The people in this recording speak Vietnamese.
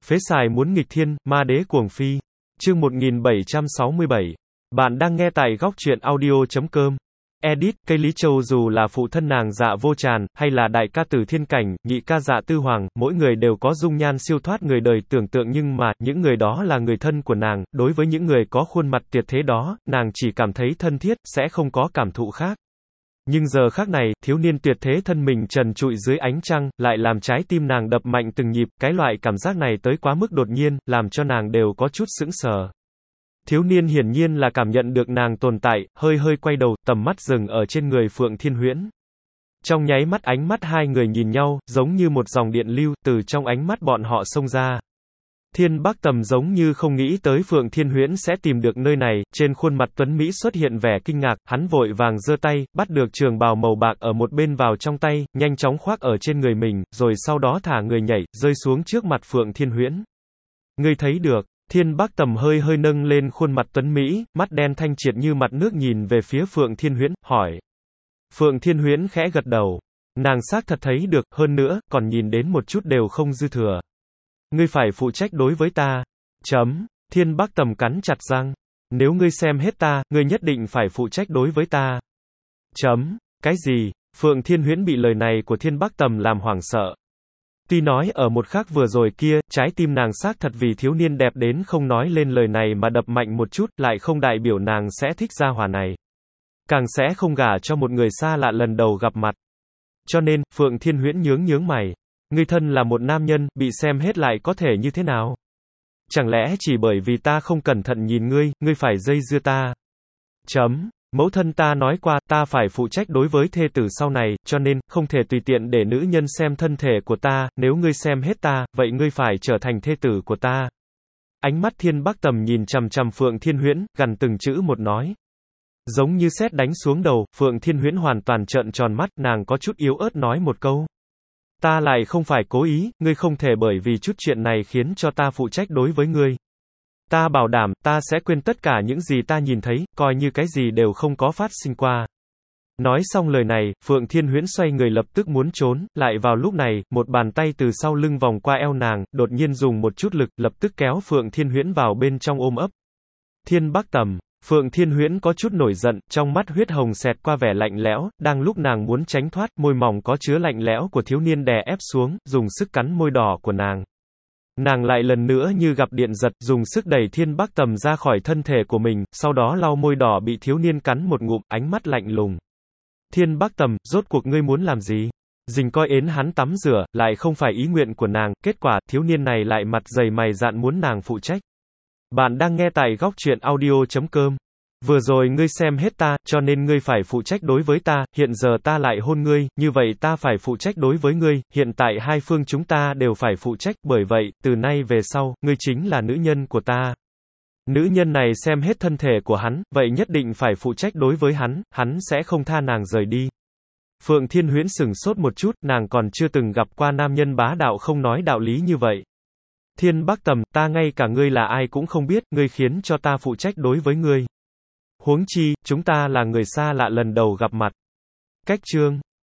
Phế xài muốn nghịch thiên, ma đế cuồng phi. Chương 1767. Bạn đang nghe tại góc truyện audio.com. Edit, cây Lý Châu dù là phụ thân nàng Dạ Vô Tràn, hay là đại ca Tử Thiên Cảnh, nhị ca Dạ Tư Hoàng, mỗi người đều có dung nhan siêu thoát người đời tưởng tượng nhưng mà, những người đó là người thân của nàng, đối với những người có khuôn mặt tuyệt thế đó, nàng chỉ cảm thấy thân thiết, sẽ không có cảm thụ khác. Nhưng giờ khắc này, thiếu niên tuyệt thế thân mình trần trụi dưới ánh trăng, lại làm trái tim nàng đập mạnh từng nhịp, cái loại cảm giác này tới quá mức đột nhiên, làm cho nàng đều có chút sững sờ. Thiếu niên hiển nhiên là cảm nhận được nàng tồn tại, hơi hơi quay đầu, tầm mắt dừng ở trên người Phượng Thiên Huyễn. Trong nháy mắt ánh mắt hai người nhìn nhau, giống như một dòng điện lưu, từ trong ánh mắt bọn họ xông ra. Thiên Bắc Tầm giống như không nghĩ tới Phượng Thiên Huyễn sẽ tìm được nơi này, trên khuôn mặt tuấn Mỹ xuất hiện vẻ kinh ngạc, hắn vội vàng giơ tay, bắt được trường bào màu bạc ở một bên vào trong tay, nhanh chóng khoác ở trên người mình, rồi sau đó thả người nhảy, rơi xuống trước mặt Phượng Thiên Huyễn. Ngươi thấy được, Thiên Bắc Tầm hơi hơi nâng lên khuôn mặt tuấn Mỹ, mắt đen thanh triệt như mặt nước nhìn về phía Phượng Thiên Huyễn, hỏi. Phượng Thiên Huyễn khẽ gật đầu. Nàng xác thật thấy được, hơn nữa, còn nhìn đến một chút đều không dư thừa. Ngươi phải phụ trách đối với ta. Thiên Bắc Tầm cắn chặt răng. Nếu ngươi xem hết ta, ngươi nhất định phải phụ trách đối với ta. Cái gì? Phượng Thiên Huyễn bị lời này của Thiên Bắc Tầm làm hoảng sợ. Tuy nói ở một khắc vừa rồi kia, trái tim nàng xác thật vì thiếu niên đẹp đến không nói lên lời này mà đập mạnh một chút, lại không đại biểu nàng sẽ thích gia hỏa này. Càng sẽ không gả cho một người xa lạ lần đầu gặp mặt. Cho nên, Phượng Thiên Huyễn nhướng mày. Ngươi thân là một nam nhân, bị xem hết lại có thể như thế nào? Chẳng lẽ chỉ bởi vì ta không cẩn thận nhìn ngươi, ngươi phải dây dưa ta? Mẫu thân ta nói qua, ta phải phụ trách đối với thê tử sau này, cho nên, không thể tùy tiện để nữ nhân xem thân thể của ta, nếu ngươi xem hết ta, vậy ngươi phải trở thành thê tử của ta. Ánh mắt Thiên Bắc Tầm nhìn chằm chằm Phượng Thiên Huyễn, gằn từng chữ một nói. Giống như sét đánh xuống đầu, Phượng Thiên Huyễn hoàn toàn trợn tròn mắt, nàng có chút yếu ớt nói một câu. Ta lại không phải cố ý, ngươi không thể bởi vì chút chuyện này khiến cho ta phụ trách đối với ngươi. Ta bảo đảm, ta sẽ quên tất cả những gì ta nhìn thấy, coi như cái gì đều không có phát sinh qua. Nói xong lời này, Phượng Thiên Huyễn xoay người lập tức muốn trốn, lại vào lúc này, một bàn tay từ sau lưng vòng qua eo nàng, đột nhiên dùng một chút lực, lập tức kéo Phượng Thiên Huyễn vào bên trong ôm ấp. Thiên Bắc Tầm. Phượng Thiên Huyễn có chút nổi giận, trong mắt huyết hồng xẹt qua vẻ lạnh lẽo, đang lúc nàng muốn tránh thoát, môi mỏng có chứa lạnh lẽo của thiếu niên đè ép xuống, dùng sức cắn môi đỏ của nàng. Nàng lại lần nữa như gặp điện giật, dùng sức đẩy Thiên Bắc Tầm ra khỏi thân thể của mình, sau đó lau môi đỏ bị thiếu niên cắn một ngụm, ánh mắt lạnh lùng. Thiên Bắc Tầm, rốt cuộc ngươi muốn làm gì? Dình coi ến hắn tắm rửa, lại không phải ý nguyện của nàng, kết quả, thiếu niên này lại mặt dày mày dạn muốn nàng phụ trách. Bạn đang nghe tại góc truyện audio.com. Vừa rồi ngươi xem hết ta, cho nên ngươi phải phụ trách đối với ta, hiện giờ ta lại hôn ngươi, như vậy ta phải phụ trách đối với ngươi, hiện tại hai phương chúng ta đều phải phụ trách, bởi vậy, từ nay về sau, ngươi chính là nữ nhân của ta. Nữ nhân này xem hết thân thể của hắn, vậy nhất định phải phụ trách đối với hắn sẽ không tha nàng rời đi. Phượng Thiên Huyễn sửng sốt một chút, nàng còn chưa từng gặp qua nam nhân bá đạo không nói đạo lý như vậy. Thiên Bắc Tầm, ta ngay cả ngươi là ai cũng không biết, ngươi khiến cho ta phụ trách đối với ngươi. Huống chi, chúng ta là người xa lạ lần đầu gặp mặt. Cách chương